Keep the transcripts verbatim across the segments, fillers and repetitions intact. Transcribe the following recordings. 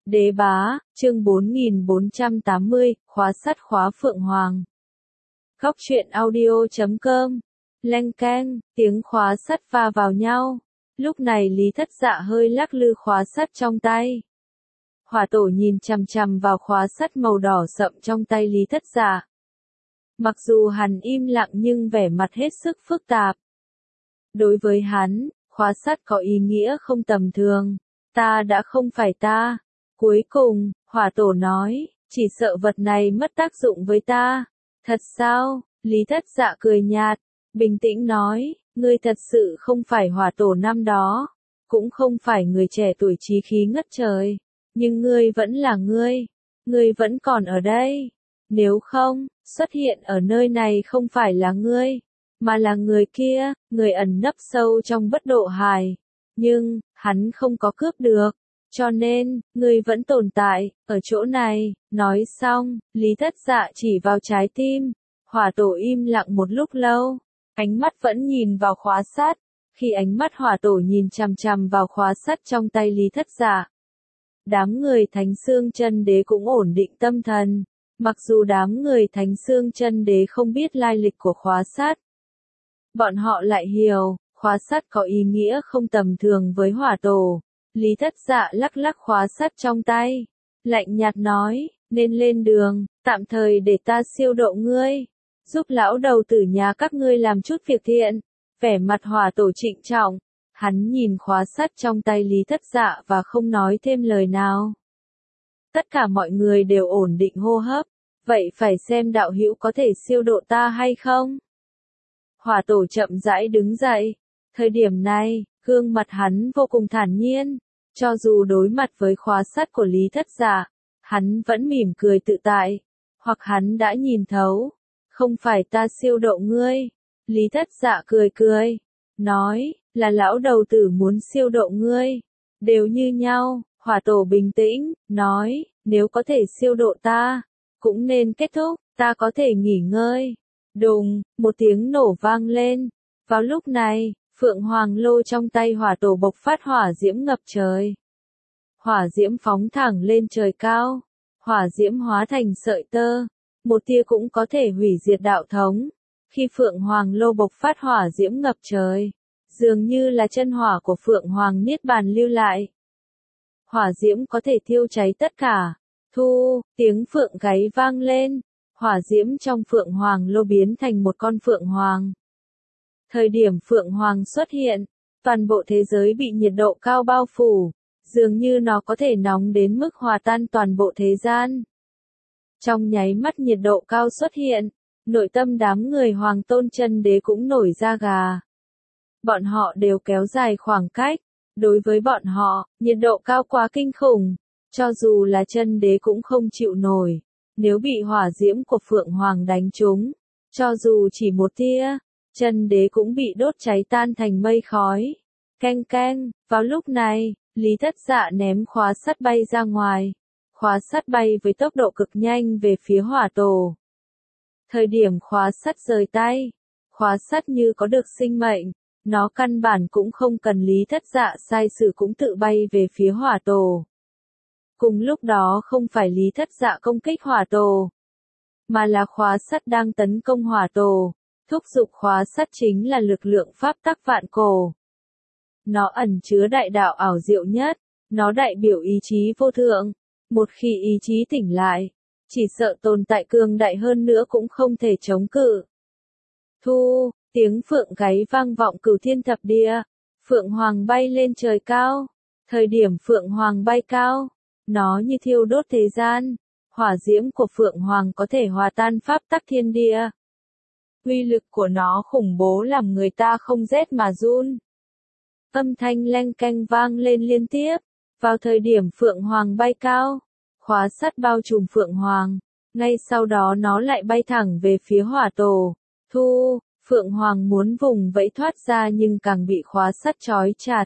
Đế bá, chương bốn nghìn bốn trăm tám mươi, khóa sắt khóa Phượng Hoàng. Góc truyện audio chấm com. Leng keng, tiếng khóa sắt va vào nhau. Lúc này Lý Thất Dạ hơi lắc lư khóa sắt trong tay. Hỏa Tổ nhìn chằm chằm vào khóa sắt màu đỏ sậm trong tay Lý Thất Dạ. Mặc dù hắn im lặng nhưng vẻ mặt hết sức phức tạp. Đối với hắn, khóa sắt có ý nghĩa không tầm thường. Ta đã không phải ta. Cuối cùng, Hỏa Tổ nói, chỉ sợ vật này mất tác dụng với ta. Thật sao? Lý Thất Dạ cười nhạt, bình tĩnh nói, ngươi thật sự không phải Hỏa Tổ năm đó, cũng không phải người trẻ tuổi chí khí ngất trời, nhưng ngươi vẫn là ngươi, ngươi vẫn còn ở đây. Nếu không, xuất hiện ở nơi này không phải là ngươi, mà là người kia, người ẩn nấp sâu trong bất độ hài. Nhưng, hắn không có cướp được. Cho nên, ngươi vẫn tồn tại, ở chỗ này. Nói xong, Lý Thất Dạ chỉ vào trái tim. Hỏa Tổ im lặng một lúc lâu, ánh mắt vẫn nhìn vào khóa sắt. Khi ánh mắt Hỏa Tổ nhìn chằm chằm vào khóa sắt trong tay Lý Thất Dạ, đám người Thánh Xương Chân Đế cũng ổn định tâm thần. Mặc dù đám người Thánh Xương Chân Đế không biết lai lịch của khóa sắt, bọn họ lại hiểu, khóa sắt có ý nghĩa không tầm thường với Hỏa Tổ. Lý Thất Dạ lắc lắc khóa sắt trong tay, lạnh nhạt nói, nên lên đường, tạm thời để ta siêu độ ngươi, giúp lão đầu tử nhà các ngươi làm chút việc thiện. Vẻ mặt Hỏa Tổ trịnh trọng, hắn nhìn khóa sắt trong tay Lý Thất Dạ và không nói thêm lời nào. Tất cả mọi người đều ổn định hô hấp, vậy phải xem đạo hữu có thể siêu độ ta hay không? Hỏa Tổ chậm rãi đứng dậy, thời điểm này, gương mặt hắn vô cùng thản nhiên. Cho dù đối mặt với khóa sắt của Lý Thất Dạ, hắn vẫn mỉm cười tự tại, hoặc hắn đã nhìn thấu, không phải ta siêu độ ngươi. Lý Thất Dạ cười cười, nói, là lão đầu tử muốn siêu độ ngươi, đều như nhau. Hỏa Tổ bình tĩnh, nói, nếu có thể siêu độ ta, cũng nên kết thúc, ta có thể nghỉ ngơi. Đùng, một tiếng nổ vang lên, vào lúc này, Phượng Hoàng lô trong tay Hỏa Tổ bộc phát hỏa diễm ngập trời. Hỏa diễm phóng thẳng lên trời cao, hỏa diễm hóa thành sợi tơ, một tia cũng có thể hủy diệt đạo thống. Khi Phượng Hoàng lô bộc phát hỏa diễm ngập trời, dường như là chân hỏa của Phượng Hoàng Niết Bàn lưu lại. Hỏa diễm có thể thiêu cháy tất cả. Thu, tiếng phượng gáy vang lên, hỏa diễm trong Phượng Hoàng lô biến thành một con Phượng Hoàng. Thời điểm Phượng Hoàng xuất hiện, toàn bộ thế giới bị nhiệt độ cao bao phủ, dường như nó có thể nóng đến mức hòa tan toàn bộ thế gian. Trong nháy mắt nhiệt độ cao xuất hiện, nội tâm đám người Hoàng Tôn Chân Đế cũng nổi da gà. Bọn họ đều kéo dài khoảng cách, đối với bọn họ, nhiệt độ cao quá kinh khủng, cho dù là Chân Đế cũng không chịu nổi. Nếu bị hỏa diễm của Phượng Hoàng đánh trúng, cho dù chỉ một tia, Chân Đế cũng bị đốt cháy tan thành mây khói. Keng keng, vào lúc này, Lý Thất Dạ ném khóa sắt bay ra ngoài. Khóa sắt bay với tốc độ cực nhanh về phía Hỏa Tổ. Thời điểm khóa sắt rời tay, khóa sắt như có được sinh mệnh, nó căn bản cũng không cần Lý Thất Dạ sai sử cũng tự bay về phía Hỏa Tổ. Cùng lúc đó không phải Lý Thất Dạ công kích Hỏa Tổ, mà là khóa sắt đang tấn công Hỏa Tổ. Thúc giục khóa sắt chính là lực lượng pháp tắc vạn cổ. Nó ẩn chứa đại đạo ảo diệu nhất, nó đại biểu ý chí vô thượng. Một khi ý chí tỉnh lại, chỉ sợ tồn tại cường đại hơn nữa cũng không thể chống cự. Thu, tiếng phượng gáy vang vọng cửu thiên thập địa, Phượng Hoàng bay lên trời cao. Thời điểm Phượng Hoàng bay cao, nó như thiêu đốt thế gian, hỏa diễm của Phượng Hoàng có thể hòa tan pháp tắc thiên địa. Uy lực của nó khủng bố làm người ta không rét mà run. Âm thanh leng keng vang lên liên tiếp, vào thời điểm Phượng Hoàng bay cao, khóa sắt bao trùm Phượng Hoàng, ngay sau đó nó lại bay thẳng về phía Hỏa Tổ. Thu, Phượng Hoàng muốn vùng vẫy thoát ra nhưng càng bị khóa sắt trói chặt.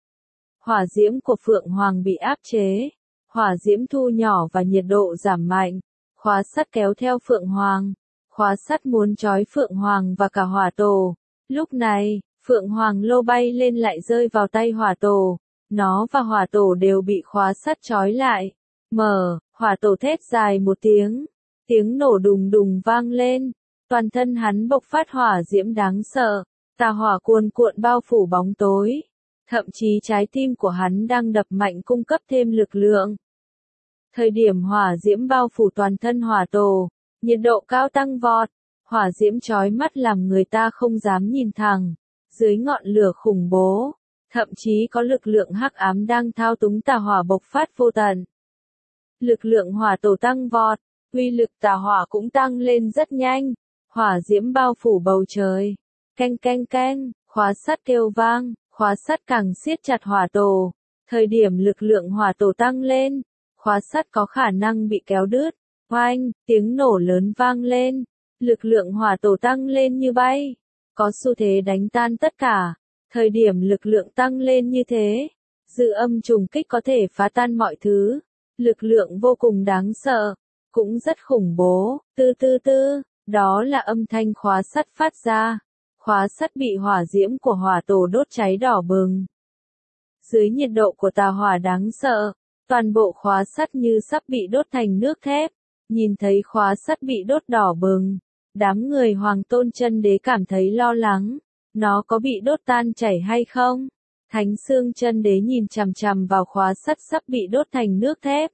Hỏa diễm của Phượng Hoàng bị áp chế, hỏa diễm thu nhỏ và nhiệt độ giảm mạnh, khóa sắt kéo theo Phượng Hoàng. Khóa sắt muốn trói Phượng Hoàng và cả Hỏa Tổ. Lúc này, Phượng Hoàng lô bay lên lại rơi vào tay Hỏa Tổ. Nó và Hỏa Tổ đều bị khóa sắt trói lại. Mở, hỏa tổ thét dài một tiếng. Tiếng nổ đùng đùng vang lên. Toàn thân hắn bộc phát hỏa diễm đáng sợ. Tà hỏa cuồn cuộn bao phủ bóng tối. Thậm chí trái tim của hắn đang đập mạnh cung cấp thêm lực lượng. Thời điểm hỏa diễm bao phủ toàn thân hỏa tổ, nhiệt độ cao tăng vọt. Hỏa diễm chói mắt làm người ta không dám nhìn thẳng. Dưới ngọn lửa khủng bố, thậm chí có lực lượng hắc ám đang thao túng tà hỏa bộc phát vô tận. Lực lượng hỏa tổ tăng vọt, uy lực tà hỏa cũng tăng lên rất nhanh. Hỏa diễm bao phủ bầu trời. Canh canh canh, khóa sắt kêu vang, khóa sắt càng siết chặt hỏa tổ. Thời điểm lực lượng hỏa tổ tăng lên, khóa sắt có khả năng bị kéo đứt. Oanh, tiếng nổ lớn vang lên. Lực lượng hỏa tổ tăng lên như bay. Có xu thế đánh tan tất cả. Thời điểm lực lượng tăng lên như thế, dư âm trùng kích có thể phá tan mọi thứ. Lực lượng vô cùng đáng sợ, cũng rất khủng bố. Tư tư tư, đó là âm thanh khóa sắt phát ra. Khóa sắt bị hỏa diễm của hỏa tổ đốt cháy đỏ bừng. Dưới nhiệt độ của tà hỏa đáng sợ, toàn bộ khóa sắt như sắp bị đốt thành nước thép. Nhìn thấy khóa sắt bị đốt đỏ bừng, đám người Hoàng Tôn Chân Đế cảm thấy lo lắng. Nó có bị đốt tan chảy hay không? Thánh Xương Chân Đế nhìn chằm chằm vào khóa sắt sắp bị đốt thành nước thép.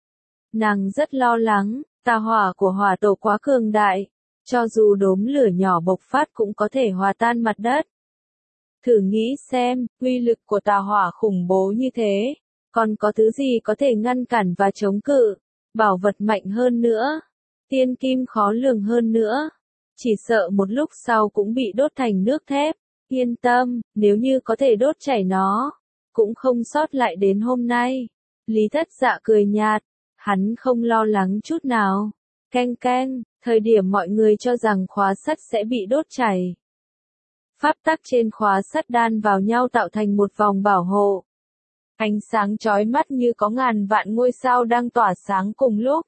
Nàng rất lo lắng, tà hỏa của hỏa tổ quá cường đại. Cho dù đốm lửa nhỏ bộc phát cũng có thể hòa tan mặt đất. Thử nghĩ xem, uy lực của tà hỏa khủng bố như thế, còn có thứ gì có thể ngăn cản và chống cự, bảo vật mạnh hơn nữa, tiên kim khó lường hơn nữa. Chỉ sợ một lúc sau cũng bị đốt thành nước thép. Yên tâm, nếu như có thể đốt chảy nó, cũng không sót lại đến hôm nay. Lý Thất Dạ cười nhạt, hắn không lo lắng chút nào. Keng keng, thời điểm mọi người cho rằng khóa sắt sẽ bị đốt chảy. Pháp tắc trên khóa sắt đan vào nhau tạo thành một vòng bảo hộ. Ánh sáng chói mắt như có ngàn vạn ngôi sao đang tỏa sáng cùng lúc.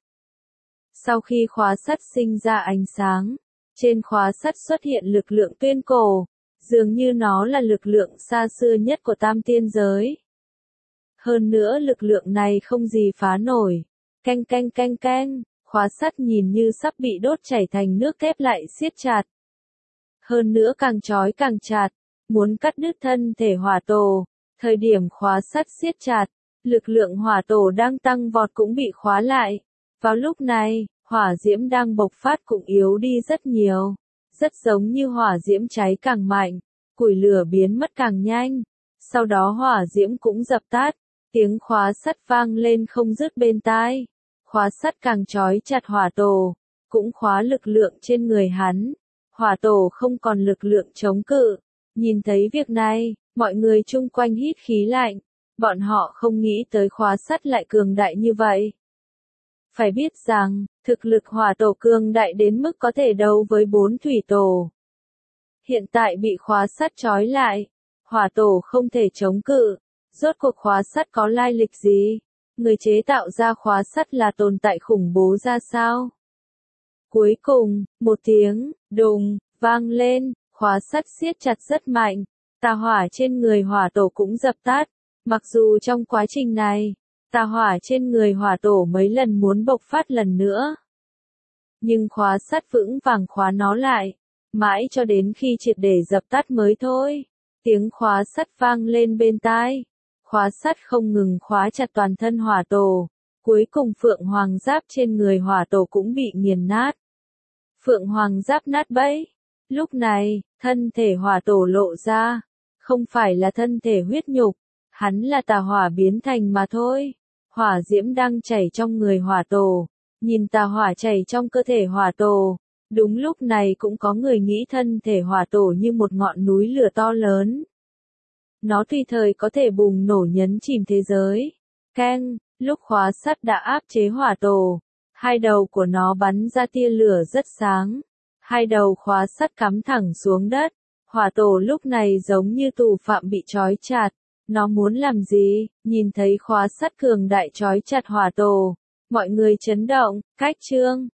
Sau khi khóa sắt sinh ra ánh sáng, trên khóa sắt xuất hiện lực lượng tuyên cổ, dường như nó là lực lượng xa xưa nhất của tam tiên giới. Hơn nữa lực lượng này không gì phá nổi. Canh canh canh canh, khóa sắt nhìn như sắp bị đốt chảy thành nước thép lại siết chặt. Hơn nữa càng chói càng chặt, muốn cắt đứt thân thể hỏa tổ. Thời điểm khóa sắt siết chặt, lực lượng hỏa tổ đang tăng vọt cũng bị khóa lại. Vào lúc này, hỏa diễm đang bộc phát cũng yếu đi rất nhiều. Rất giống như hỏa diễm cháy càng mạnh, củi lửa biến mất càng nhanh. Sau đó hỏa diễm cũng dập tắt, tiếng khóa sắt vang lên không dứt bên tai. Khóa sắt càng trói chặt hỏa tổ, cũng khóa lực lượng trên người hắn. Hỏa tổ không còn lực lượng chống cự. Nhìn thấy việc này, mọi người chung quanh hít khí lạnh. Bọn họ không nghĩ tới khóa sắt lại cường đại như vậy. Phải biết rằng, thực lực hỏa tổ cường đại đến mức có thể đấu với bốn thủy tổ. Hiện tại bị khóa sắt trói lại, hỏa tổ không thể chống cự. Rốt cuộc khóa sắt có lai lịch gì? Người chế tạo ra khóa sắt là tồn tại khủng bố ra sao? Cuối cùng, một tiếng, đùng, vang lên, khóa sắt siết chặt rất mạnh. Tà hỏa trên người hỏa tổ cũng dập tắt. Mặc dù trong quá trình này, tà hỏa trên người hỏa tổ mấy lần muốn bộc phát lần nữa. Nhưng khóa sắt vững vàng khóa nó lại. Mãi cho đến khi triệt để dập tắt mới thôi. Tiếng khóa sắt vang lên bên tai. Khóa sắt không ngừng khóa chặt toàn thân hỏa tổ. Cuối cùng phượng hoàng giáp trên người hỏa tổ cũng bị nghiền nát. Phượng hoàng giáp nát bẫy. Lúc này, thân thể hỏa tổ lộ ra. Không phải là thân thể huyết nhục. Hắn là tà hỏa biến thành mà thôi. Hỏa diễm đang chảy trong người hỏa tổ. Nhìn tà hỏa chảy trong cơ thể hỏa tổ. Đúng lúc này cũng có người nghĩ thân thể hỏa tổ như một ngọn núi lửa to lớn. Nó tùy thời có thể bùng nổ nhấn chìm thế giới. Keng, lúc khóa sắt đã áp chế hỏa tổ. Hai đầu của nó bắn ra tia lửa rất sáng. Hai đầu khóa sắt cắm thẳng xuống đất. Hỏa tổ lúc này giống như tù phạm bị trói chặt. Nó muốn làm gì? Nhìn thấy khóa sắt cường đại trói chặt hỏa tổ. Mọi người chấn động, cách chương.